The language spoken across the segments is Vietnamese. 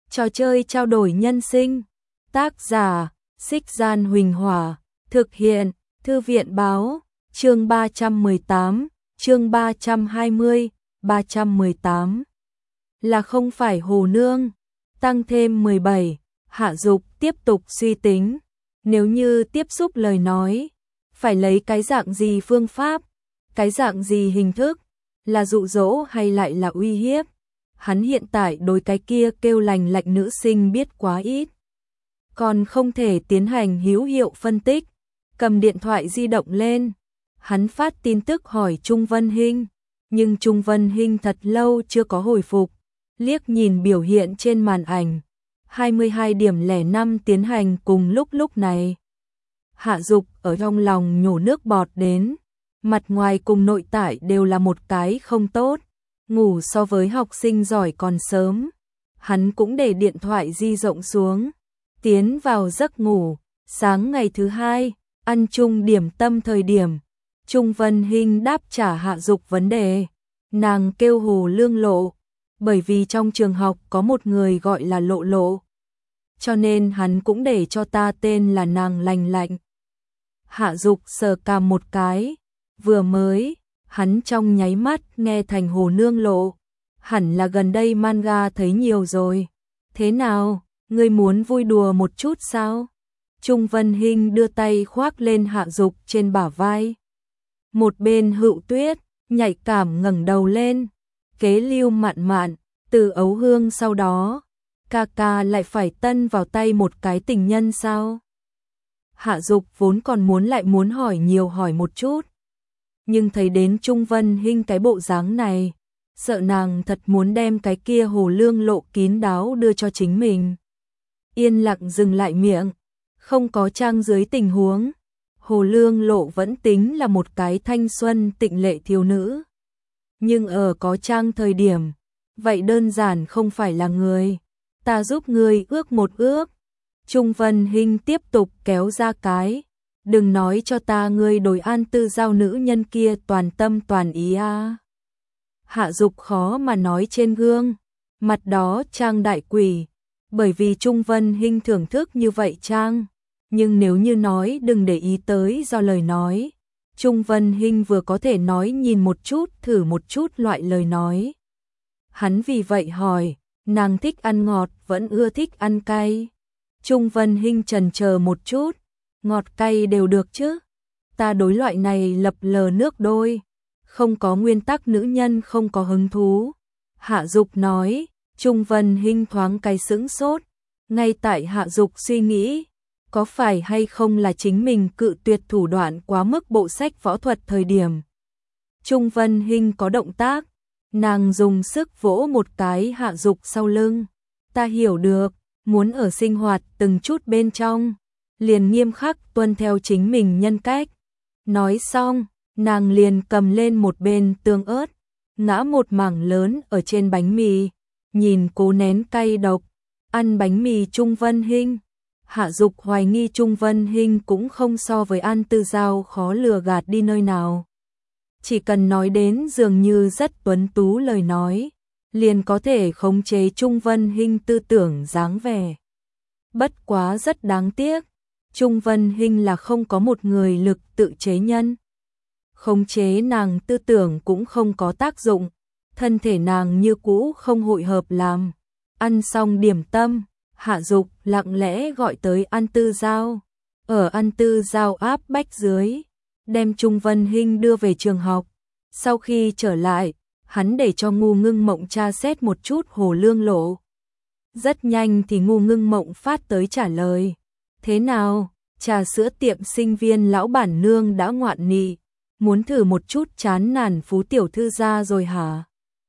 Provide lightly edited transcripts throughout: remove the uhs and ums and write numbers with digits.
Trò chơi trao đổi nhân sinh. Tác giả: Xích Gian Huỳnh Hỏa. Thực hiện: Thư viện báo. Chương 318, chương 320, 318. Là không phải Hồ Nương. Tăng thêm 17. Hạ Dục tiếp tục suy tính. Nếu như tiếp xúc lời nói, phải lấy cái dạng gì phương pháp, cái dạng gì hình thức, là dụ dỗ hay lại là uy hiếp. Hắn hiện tại đối cái kia kêu lành lạnh nữ sinh biết quá ít, còn không thể tiến hành hữu hiệu phân tích. Cầm điện thoại di động lên, hắn phát tin tức hỏi Trung Vân Hinh, nhưng Trung Vân Hinh thật lâu chưa có hồi phục. Liếc nhìn biểu hiện trên màn ảnh, 22:05 tiến hành cùng lúc này. Hạ Dục ở trong lòng nhổ nước bọt đến, mặt ngoài cùng nội tại đều là một cái không tốt, ngủ so với học sinh giỏi còn sớm. Hắn cũng để điện thoại di rộng xuống, tiến vào giấc ngủ. Sáng ngày thứ hai, ăn chung điểm tâm thời điểm, Trung Vân Hinh đáp trả Hạ Dục vấn đề. Nàng kêu Hồ Lương Lộ, bởi vì trong trường học có một người gọi là Lộ Lộ, cho nên hắn cũng để cho ta tên là nàng lành lạnh. Hạ Dục sờ cằm một cái, vừa mới, hắn trong nháy mắt nghe thành Hồ Nương Lộ, hẳn là gần đây manga thấy nhiều rồi. Thế nào, ngươi muốn vui đùa một chút sao? Trung Vân Hinh đưa tay khoác lên Hạ Dục trên bả vai. Một bên Hựu Tuyết nhạy cảm ngẩng đầu lên, kế Lưu Mạn Mạn, Từ Ấu Hương sau đó, ca ca lại phải tân vào tay một cái tình nhân sao? Hạ Dục vốn còn muốn hỏi nhiều hỏi một chút, nhưng thấy đến Trung Vân Hinh cái bộ dáng này, sợ nàng thật muốn đem cái kia Hồ Lương Lộ kín đáo đưa cho chính mình. Yên lặng dừng lại miệng, không có trang dưới tình huống, Hồ Lương Lộ vẫn tính là một cái thanh xuân tịnh lệ thiếu nữ. Nhưng ở có trang thời điểm, vậy đơn giản không phải là người. Ta giúp ngươi ước một ước. Trung Vân Hinh tiếp tục kéo ra cái. Đừng nói cho ta ngươi đổi An Tư Giao nữ nhân kia toàn tâm toàn ý a. Hạ Dục khó mà nói trên gương, mặt đó trang đại quỷ, bởi vì Trung Vân Hinh thưởng thức như vậy trang. Nhưng nếu như nói đừng để ý tới do lời nói, Trung Vân Hinh vừa có thể nói nhìn một chút thử một chút loại lời nói. Hắn vì vậy hỏi, nàng thích ăn ngọt vẫn ưa thích ăn cay? Trung Vân Hinh chần chờ một chút, ngọt cay đều được chứ. Ta đối loại này lập lờ nước đôi, không có nguyên tắc nữ nhân không có hứng thú. Hạ Dục nói. Trung Vân Hinh thoáng cái sững sốt, ngay tại Hạ Dục suy nghĩ, có phải hay không là chính mình cự tuyệt thủ đoạn quá mức bộ sách võ thuật thời điểm. Trung Vân Hinh có động tác, nàng dùng sức vỗ một cái Hạ Dục sau lưng. Ta hiểu được, muốn ở sinh hoạt từng chút bên trong, liền nghiêm khắc tuân theo chính mình nhân cách. Nói xong, nàng liền cầm lên một bên tương ớt, ngã một mảng lớn ở trên bánh mì, nhìn cố nén cay độc, ăn bánh mì Trung Vân Hinh. Hạ Dục hoài nghi Trung Vân Hinh cũng không so với An Tư Giao khó lừa gạt đi nơi nào. Chỉ cần nói đến dường như rất tuấn tú lời nói, liền có thể khống chế Trung Vân Hinh tư tưởng dáng vẻ. Bất quá rất đáng tiếc, Trung Vân Hinh là không có một người lực tự chế nhân. Khống chế nàng tư tưởng cũng không có tác dụng, thân thể nàng như cũ không hội hợp làm. Ăn xong điểm tâm, Hạ Dục lặng lẽ gọi tới An Tư Giao. Ở An Tư Giao áp bách dưới, đem Trung Vân Hinh đưa về trường học. Sau khi trở lại, hắn để cho Ngu Ngưng Mộng tra xét một chút Hồ Lương Lộ. Rất nhanh thì Ngu Ngưng Mộng phát tới trả lời. Thế nào, trà sữa tiệm sinh viên lão bản nương đã ngoạn nị, muốn thử một chút chán nản Phú tiểu thư gia rồi hả?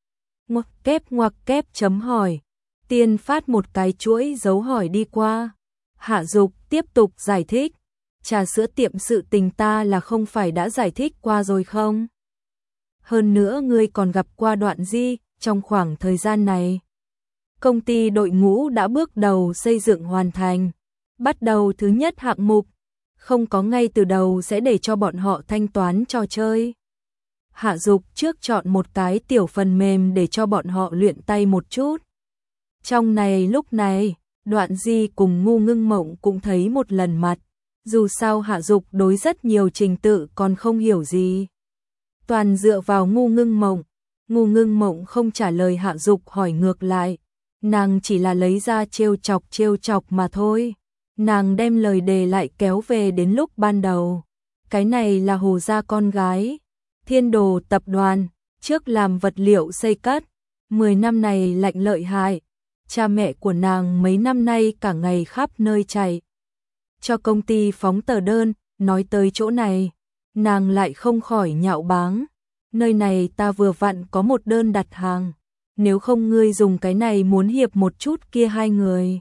Ngoặc kép chấm hỏi. Tiên phát một cái chuỗi dấu hỏi đi qua. Hạ Dục tiếp tục giải thích. Trà sữa tiệm sự tình ta là không phải đã giải thích qua rồi không? Hơn nữa ngươi còn gặp qua đoạn gì trong khoảng thời gian này? Công ty đội ngũ đã bước đầu xây dựng hoàn thành. Bắt đầu thứ nhất hạng mục. Không có ngay từ đầu sẽ để cho bọn họ thanh toán trò chơi. Hạ Dục trước chọn một cái tiểu phần mềm để cho bọn họ luyện tay một chút. Trong này lúc này, Đoạn Di cùng Ngu Ngưng Mộng cũng thấy một lần mặt. Dù sao Hạ Dục đối rất nhiều trình tự còn không hiểu gì. Toàn dựa vào Ngu Ngưng Mộng. Ngu Ngưng Mộng không trả lời Hạ Dục hỏi ngược lại. Nàng chỉ là lấy ra trêu chọc mà thôi. Nàng đem lời đề lại kéo về đến lúc ban đầu. Cái này là Hồ gia con gái. Thiên Đồ tập đoàn, trước làm vật liệu xây cất. 10 năm này lạnh lợi hại. Cha mẹ của nàng mấy năm nay cả ngày khắp nơi chạy. Cho công ty phóng tờ đơn, nói tới chỗ này. Nàng lại không khỏi nhạo báng. Nơi này ta vừa vặn có một đơn đặt hàng. Nếu không ngươi dùng cái này muốn hiệp một chút kia hai người.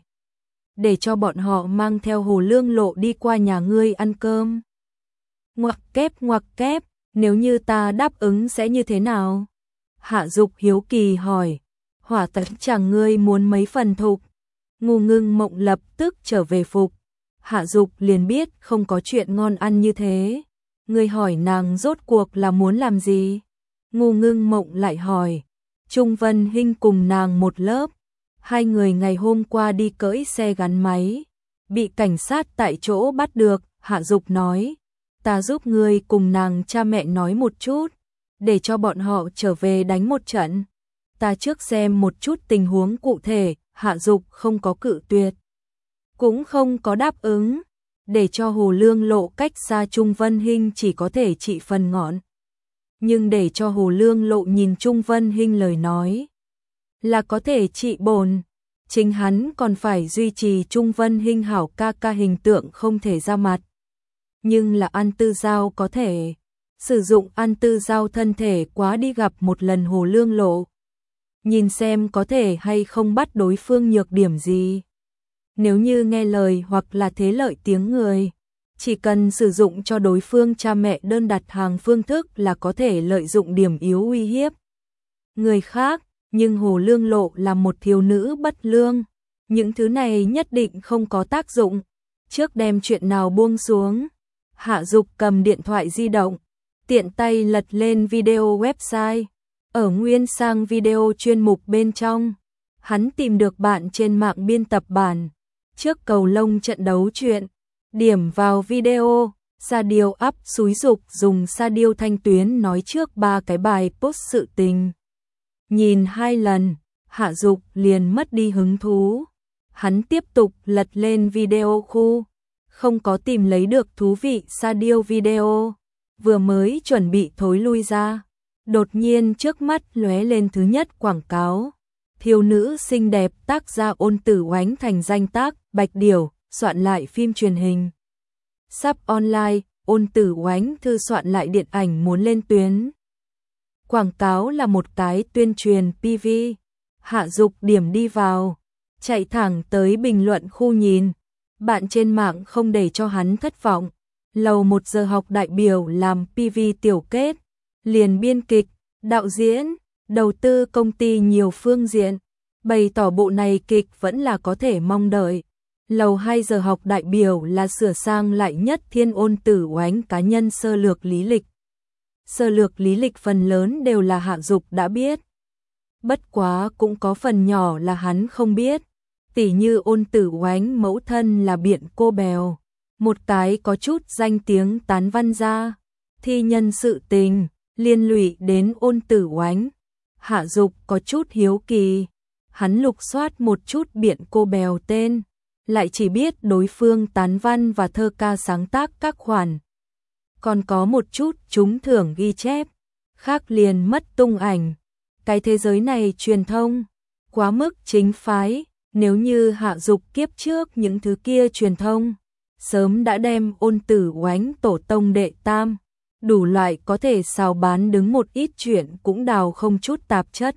Để cho bọn họ mang theo Hồ Lương Lộ đi qua nhà ngươi ăn cơm. Ngoặc kép, nếu như ta đáp ứng sẽ như thế nào? Hạ Dục hiếu kỳ hỏi. Hỏa tấn chẳng ngươi muốn mấy phần thục. Ngu Ngưng Mộng lập tức trở về phục. Hạ Dục liền biết không có chuyện ngon ăn như thế. Ngươi hỏi nàng rốt cuộc là muốn làm gì? Ngu Ngưng Mộng lại hỏi. Trung Vân Hinh cùng nàng một lớp. Hai người ngày hôm qua đi cưỡi xe gắn máy. Bị cảnh sát tại chỗ bắt được. Hạ Dục nói. Ta giúp ngươi cùng nàng cha mẹ nói một chút. Để cho bọn họ trở về đánh một trận. Ta trước xem một chút tình huống cụ thể. Hạ Dục không có cự tuyệt. Cũng không có đáp ứng. Để cho Hồ Lương Lộ cách xa Trung Vân Hinh chỉ có thể trị phần ngọn. Nhưng để cho Hồ Lương Lộ nhìn Trung Vân Hinh lời nói là có thể trị bồn. Chính hắn còn phải duy trì Trung Vân Hinh hảo ca ca hình tượng không thể ra mặt. Nhưng là An Tư Giao có thể sử dụng An Tư Giao thân thể quá đi gặp một lần Hồ Lương Lộ. Nhìn xem có thể hay không bắt đối phương nhược điểm gì. Nếu như nghe lời hoặc là thế lợi tiếng người, chỉ cần sử dụng cho đối phương cha mẹ đơn đặt hàng phương thức là có thể lợi dụng điểm yếu uy hiếp người khác, nhưng Hồ Lương Lộ là một thiếu nữ bất lương, những thứ này nhất định không có tác dụng. Trước đem chuyện nào buông xuống, Hạ Dục cầm điện thoại di động, tiện tay lật lên video website, ở nguyên sang video chuyên mục bên trong, hắn tìm được bạn trên mạng biên tập bản. Trước cầu lông trận đấu chuyện, điểm vào video, Sa Diêu up xúi dục dùng Sa Diêu Thanh Tuyến nói trước 3 cái bài post sự tình. Nhìn 2 lần, Hạ Dục liền mất đi hứng thú. Hắn tiếp tục lật lên video khu, không có tìm lấy được thú vị Sa Diêu video. Vừa mới chuẩn bị thối lui ra, đột nhiên trước mắt lóe lên thứ nhất quảng cáo. Thiếu nữ xinh đẹp tác gia Ôn Tử Oánh thành danh tác Bạch Điểu, soạn lại phim truyền hình. Sắp online, Ôn Tử Oánh thư soạn lại điện ảnh muốn lên tuyến. Quảng cáo là một cái tuyên truyền PV. Hạ Dục điểm đi vào, chạy thẳng tới bình luận khu nhìn. Bạn trên mạng không để cho hắn thất vọng. Lầu 1 giờ học đại biểu làm PV tiểu kết, liền biên kịch, đạo diễn, đầu tư công ty nhiều phương diện, bày tỏ bộ này kịch vẫn là có thể mong đợi. Lầu 2 giờ học đại biểu là sửa sang lại nhất thiên Ôn Tử Oánh cá nhân sơ lược lý lịch. Sơ lược lý lịch phần lớn đều là Hạ Dục đã biết. Bất quá cũng có phần nhỏ là hắn không biết. Tỉ như Ôn Tử Oánh mẫu thân là Biện Cô Bèo, một cái có chút danh tiếng tán văn gia, thi nhân sự tình, liên lụy đến Ôn Tử Oánh. Hạ Dục có chút hiếu kỳ, hắn lục soát một chút Biện Cô Bèo tên, lại chỉ biết đối phương tán văn và thơ ca sáng tác các khoản. Còn có một chút trúng thưởng ghi chép, khác liền mất tung ảnh. Cái thế giới này truyền thông quá mức chính phái, nếu như Hạ Dục kiếp trước những thứ kia truyền thông, sớm đã đem Ôn Tử Oánh tổ tông đệ tam, đủ loại có thể xào bán đứng một ít chuyện cũng đào không chút tạp chất.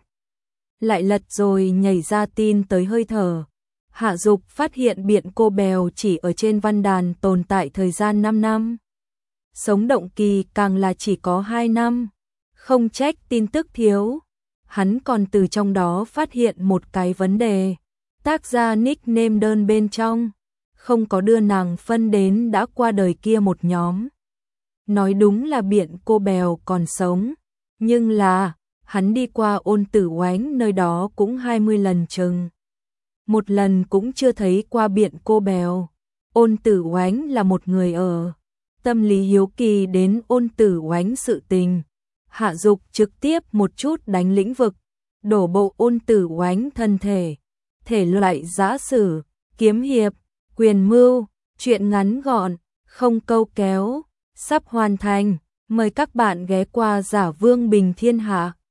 Lại lật rồi nhảy ra tin tới hơi thở. Hạ Dục phát hiện Biện Cô Bèo chỉ ở trên văn đàn tồn tại thời gian 5 năm. Sống động kỳ càng là chỉ có 2 năm. Không trách tin tức thiếu. Hắn còn từ trong đó phát hiện một cái vấn đề. Tác gia nickname đơn bên trong không có đưa nàng phân đến đã qua đời kia một nhóm. Nói đúng là Biện Cô Bèo còn sống, nhưng là hắn đi qua Ôn Tử Oánh nơi đó cũng 20 lần chừng. một lần cũng chưa thấy qua Biện Cô Bèo. Ôn Tử Oánh là một người ở tâm lý hiếu kỳ đến Ôn Tử Oánh sự tình. Hạ Dục trực tiếp một chút đánh lĩnh vực, đổ bộ Ôn Tử Oánh thân thể. Thể loại giã sử, kiếm hiệp, quyền mưu, truyện ngắn gọn, không câu kéo, sắp hoàn thành. Mời các bạn ghé qua Giả Vương Bình Thiên Hạ.